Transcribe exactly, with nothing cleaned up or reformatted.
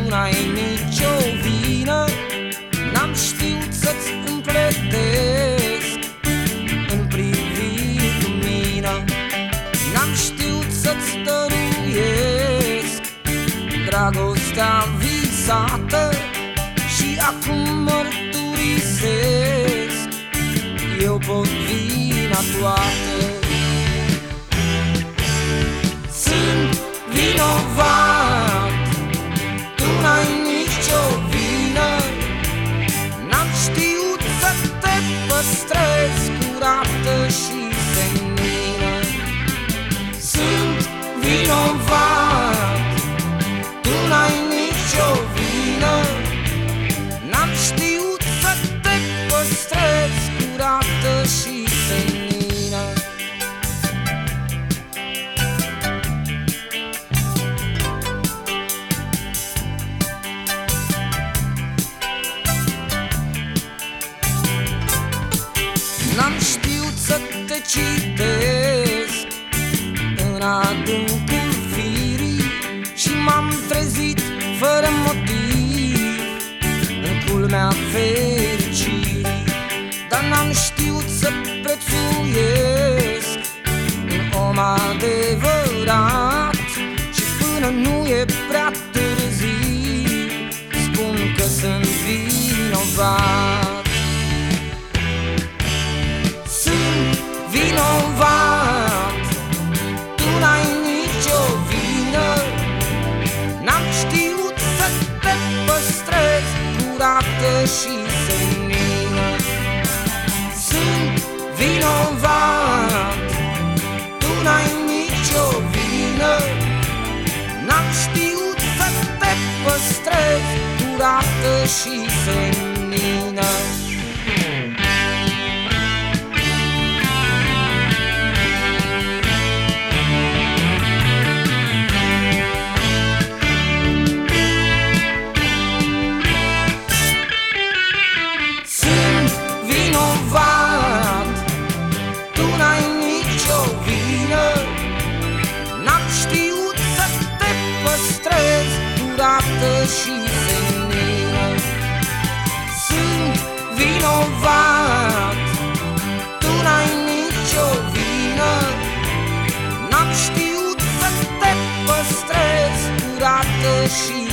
tu n-ai nicio vină, n-am știut să-ți împletesc în priviri lumină, n-am știut să-ți dăruiesc dragostea visată. Și acum mărturisesc, eu pot vina toată. Sunt vinovat, tu n-ai nicio vină, n-am știut să te păstrez curată și senină. Sunt vinovat, tu n-ai nicio vină, n-am știut să te păstrez curată și senină. N-am știut să te citesc în adâncul firii și m-am trezit fără motiv în culmea fericirii. Dar n-am știut să prețuiesc un om adevărat și până nu e prea târziu spun că sunt vinovat. Vinovat, tu n-ai nicio vină, n-am știut să te păstrez curată și senină. Sunt vinovat, tu n-ai nicio vină, n-am știut să te păstrez curată și senină. Și senină. Sunt vinovat, tu n-ai nicio vină, n-am știut să te păstrez curată și